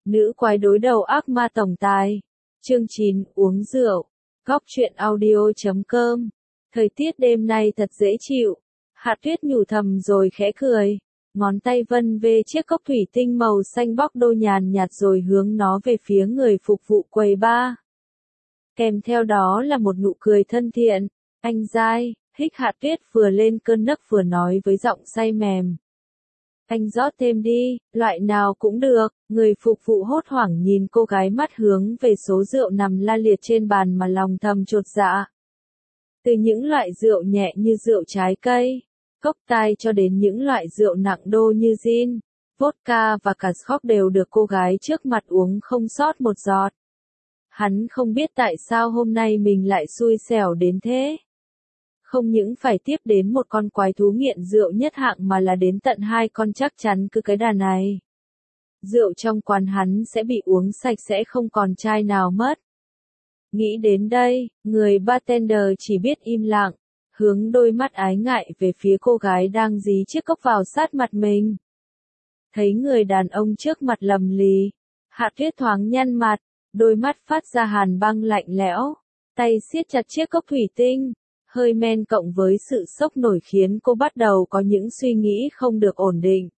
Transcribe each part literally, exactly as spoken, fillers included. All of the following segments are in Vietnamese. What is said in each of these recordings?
Nữ quái đối đầu ác ma tổng tài. Chương chín, uống rượu. Góc truyện audio chấm com. Thời tiết đêm nay thật dễ chịu. Hạ Tuyết nhủ thầm rồi khẽ cười. Ngón tay vân về chiếc cốc thủy tinh màu xanh bóc đô nhàn nhạt rồi hướng nó về phía người phục vụ quầy bar. Kèm theo đó là một nụ cười thân thiện. Anh dai, hích Hạ Tuyết vừa lên cơn nấc vừa nói với giọng say mềm. Anh rót thêm đi, loại nào cũng được. Người phục vụ hốt hoảng nhìn cô gái mắt hướng về số rượu nằm la liệt trên bàn mà lòng thầm chột dạ. Từ những loại rượu nhẹ như rượu trái cây, cốc tai cho đến những loại rượu nặng đô như gin, vodka và cả scotch đều được cô gái trước mặt uống không sót một giọt. Hắn không biết tại sao hôm nay mình lại xui xẻo đến thế. Không những phải tiếp đến một con quái thú nghiện rượu nhất hạng mà là đến tận hai con chắc chắn cứ cái đà này. Rượu trong quán hắn sẽ bị uống sạch sẽ không còn chai nào mất. Nghĩ đến đây, người bartender chỉ biết im lặng, hướng đôi mắt ái ngại về phía cô gái đang dí chiếc cốc vào sát mặt mình. Thấy người đàn ông trước mặt lầm lì, Hạ Tuyết thoáng nhăn mặt, đôi mắt phát ra hàn băng lạnh lẽo, tay siết chặt chiếc cốc thủy tinh. Hơi men cộng với sự sốc nổi khiến cô bắt đầu có những suy nghĩ không được ổn định.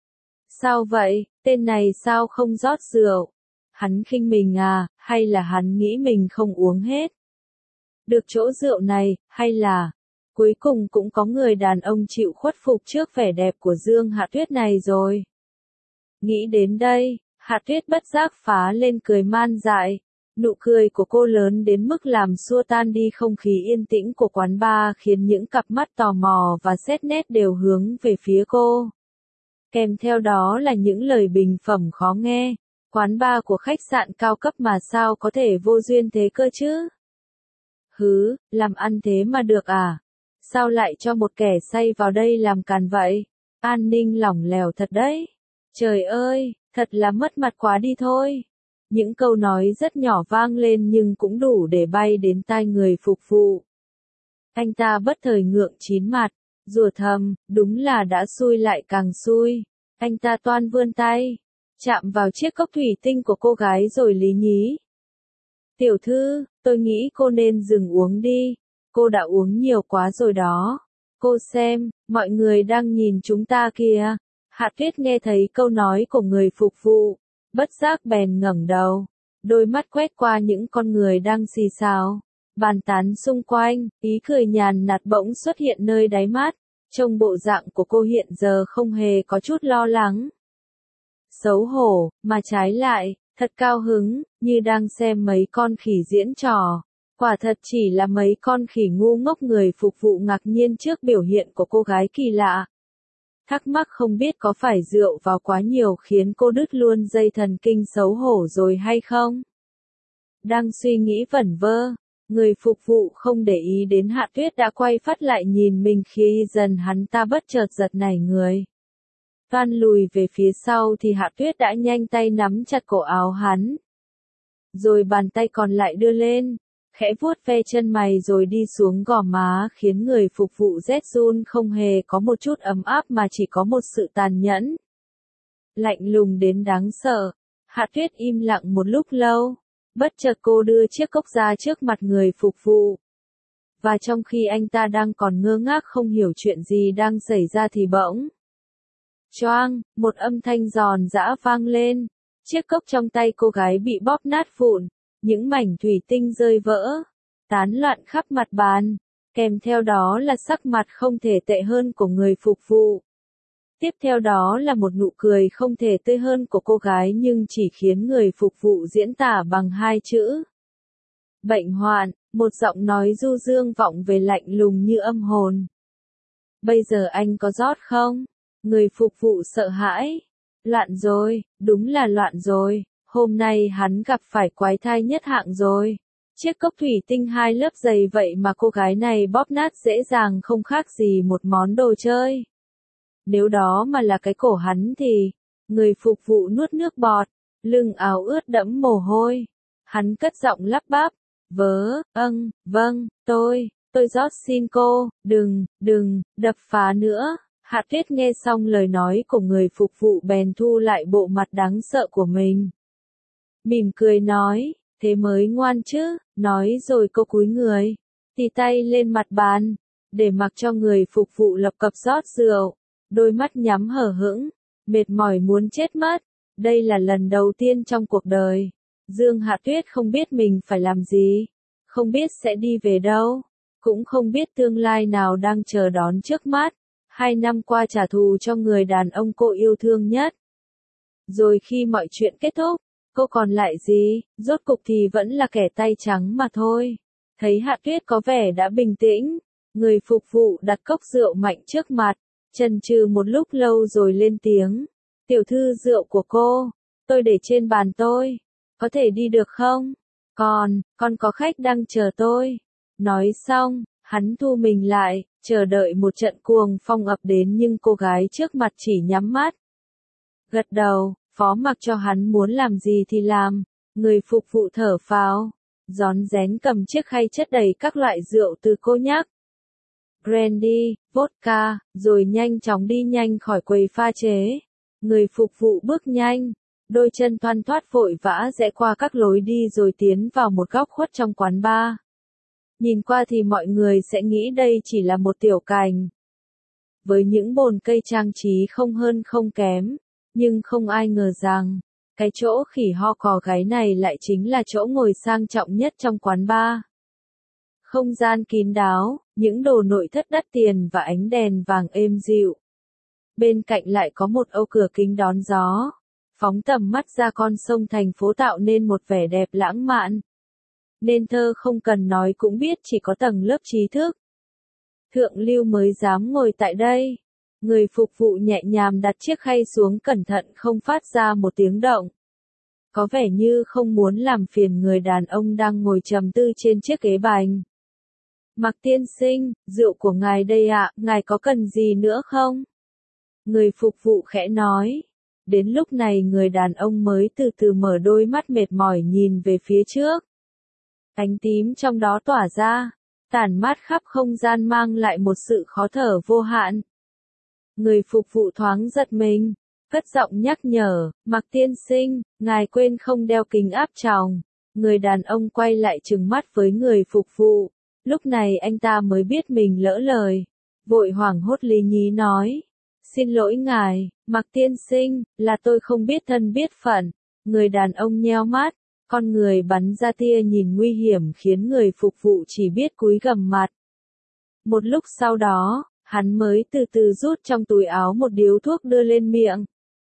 Sao vậy, tên này sao không rót rượu? Hắn khinh mình à, hay là hắn nghĩ mình không uống hết? Được chỗ rượu này, hay là... Cuối cùng cũng có người đàn ông chịu khuất phục trước vẻ đẹp của Dương Hạ Tuyết này rồi. Nghĩ đến đây, Hạ Tuyết bất giác phá lên cười man dại. Nụ cười của cô lớn đến mức làm xua tan đi không khí yên tĩnh của quán bar khiến những cặp mắt tò mò và xét nét đều hướng về phía cô. Kèm theo đó là những lời bình phẩm khó nghe. Quán bar của khách sạn cao cấp mà sao có thể vô duyên thế cơ chứ? Hứ, làm ăn thế mà được à? Sao lại cho một kẻ say vào đây làm càn vậy? An ninh lỏng lẻo thật đấy. Trời ơi, thật là mất mặt quá đi thôi. Những câu nói rất nhỏ vang lên nhưng cũng đủ để bay đến tai người phục vụ. Anh ta bất thời ngượng chín mặt, rủa thầm, đúng là đã xui lại càng xui. Anh ta toan vươn tay, chạm vào chiếc cốc thủy tinh của cô gái rồi lý nhí. Tiểu thư, tôi nghĩ cô nên dừng uống đi. Cô đã uống nhiều quá rồi đó. Cô xem, mọi người đang nhìn chúng ta kìa. Hạ Tuyết nghe thấy câu nói của người phục vụ. Bất giác bèn ngẩng đầu, đôi mắt quét qua những con người đang xì xào, bàn tán xung quanh, ý cười nhàn nhạt bỗng xuất hiện nơi đáy mắt, trông bộ dạng của cô hiện giờ không hề có chút lo lắng. Xấu hổ, mà trái lại, thật cao hứng, như đang xem mấy con khỉ diễn trò. Quả thật chỉ là mấy con khỉ ngu ngốc. Người phục vụ ngạc nhiên trước biểu hiện của cô gái kỳ lạ. Thắc mắc không biết có phải rượu vào quá nhiều khiến cô đứt luôn dây thần kinh xấu hổ rồi hay không? Đang suy nghĩ vẩn vơ, người phục vụ không để ý đến Hạ Tuyết đã quay phát lại nhìn mình khi dần hắn ta bất chợt giật nảy người. Toan lùi về phía sau thì Hạ Tuyết đã nhanh tay nắm chặt cổ áo hắn. Rồi bàn tay còn lại đưa lên, khẽ vuốt ve chân mày rồi đi xuống gò má khiến người phục vụ rét run không hề có một chút ấm áp mà chỉ có một sự tàn nhẫn. Lạnh lùng đến đáng sợ. Hạ Tuyết im lặng một lúc lâu. Bất chợt cô đưa chiếc cốc ra trước mặt người phục vụ. Và trong khi anh ta đang còn ngơ ngác không hiểu chuyện gì đang xảy ra thì bỗng. Choang, một âm thanh giòn giã vang lên. Chiếc cốc trong tay cô gái bị bóp nát vụn. Những mảnh thủy tinh rơi vỡ, tán loạn khắp mặt bàn, kèm theo đó là sắc mặt không thể tệ hơn của người phục vụ. Tiếp theo đó là một nụ cười không thể tươi hơn của cô gái nhưng chỉ khiến người phục vụ diễn tả bằng hai chữ. Bệnh hoạn, một giọng nói du dương vọng về lạnh lùng như âm hồn. Bây giờ anh có rót không? Người phục vụ sợ hãi. Loạn rồi, đúng là loạn rồi. Hôm nay hắn gặp phải quái thai nhất hạng rồi. Chiếc cốc thủy tinh hai lớp dày vậy mà cô gái này bóp nát dễ dàng không khác gì một món đồ chơi. Nếu đó mà là cái cổ hắn thì... Người phục vụ nuốt nước bọt, lưng áo ướt đẫm mồ hôi. Hắn cất giọng lắp bắp. Vớ, âng, vâng, tôi, tôi rót xin cô, đừng, đừng, đập phá nữa. Hạ Tuyết nghe xong lời nói của người phục vụ bèn thu lại bộ mặt đáng sợ của mình. mỉm cười nói, thế mới ngoan chứ, nói rồi cô cúi người, tì tay lên mặt bàn, để mặc cho người phục vụ lập cập rót rượu, đôi mắt nhắm hờ hững, mệt mỏi muốn chết mất. Đây là lần đầu tiên trong cuộc đời, Dương Hạ Tuyết không biết mình phải làm gì, không biết sẽ đi về đâu, cũng không biết tương lai nào đang chờ đón trước mắt. Hai năm qua trả thù cho người đàn ông cô yêu thương nhất. Rồi khi mọi chuyện kết thúc, cô còn lại gì, rốt cục thì vẫn là kẻ tay trắng mà thôi. Thấy Hạ Tuyết có vẻ đã bình tĩnh, người phục vụ đặt cốc rượu mạnh trước mặt, chần chừ một lúc lâu rồi lên tiếng. Tiểu thư, rượu của cô, tôi để trên bàn tôi, có thể đi được không? Còn, còn có khách đang chờ tôi. Nói xong, hắn thu mình lại, chờ đợi một trận cuồng phong ập đến nhưng cô gái trước mặt chỉ nhắm mắt. Gật đầu, phó mặc cho hắn muốn làm gì thì làm, người phục vụ thở phào, rón rén cầm chiếc khay chất đầy các loại rượu từ cô nhắc. Brandy, vodka, rồi nhanh chóng đi nhanh khỏi quầy pha chế. Người phục vụ bước nhanh, đôi chân thoăn thoắt vội vã rẽ qua các lối đi rồi tiến vào một góc khuất trong quán bar. Nhìn qua thì mọi người sẽ nghĩ đây chỉ là một tiểu cảnh, với những bồn cây trang trí không hơn không kém, nhưng không ai ngờ rằng, cái chỗ khỉ ho cò gáy này lại chính là chỗ ngồi sang trọng nhất trong quán bar. Không gian kín đáo, những đồ nội thất đắt tiền và ánh đèn vàng êm dịu. Bên cạnh lại có một âu cửa kính đón gió, phóng tầm mắt ra con sông thành phố tạo nên một vẻ đẹp lãng mạn. Nên thơ không cần nói cũng biết chỉ có tầng lớp trí thức thượng lưu mới dám ngồi tại đây. Người phục vụ nhẹ nhàng đặt chiếc khay xuống cẩn thận không phát ra một tiếng động. Có vẻ như không muốn làm phiền người đàn ông đang ngồi trầm tư trên chiếc ghế bành. Mạc tiên sinh, rượu của ngài đây ạ, ngài có cần gì nữa không? Người phục vụ khẽ nói. Đến lúc này người đàn ông mới từ từ mở đôi mắt mệt mỏi nhìn về phía trước. Ánh tím trong đó tỏa ra, tản mát khắp không gian mang lại một sự khó thở vô hạn. Người phục vụ thoáng giật mình, cất giọng nhắc nhở, Mạc tiên sinh, ngài quên không đeo kính áp tròng. Người đàn ông quay lại trừng mắt với người phục vụ, lúc này anh ta mới biết mình lỡ lời, vội hoảng hốt lý nhí nói. Xin lỗi ngài, Mạc tiên sinh, là tôi không biết thân biết phận. Người đàn ông nheo mắt, con người bắn ra tia nhìn nguy hiểm khiến người phục vụ chỉ biết cúi gằm mặt. Một lúc sau đó, hắn mới từ từ rút trong túi áo một điếu thuốc đưa lên miệng.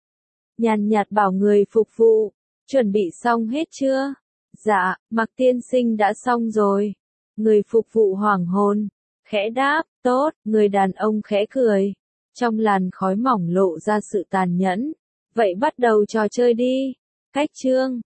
Nhàn nhạt bảo người phục vụ, chuẩn bị xong hết chưa? Dạ, Mạc tiên sinh đã xong rồi. Người phục vụ hoảng hồn, khẽ đáp, tốt, người đàn ông khẽ cười. Trong làn khói mỏng lộ ra sự tàn nhẫn. Vậy bắt đầu trò chơi đi. Cách chương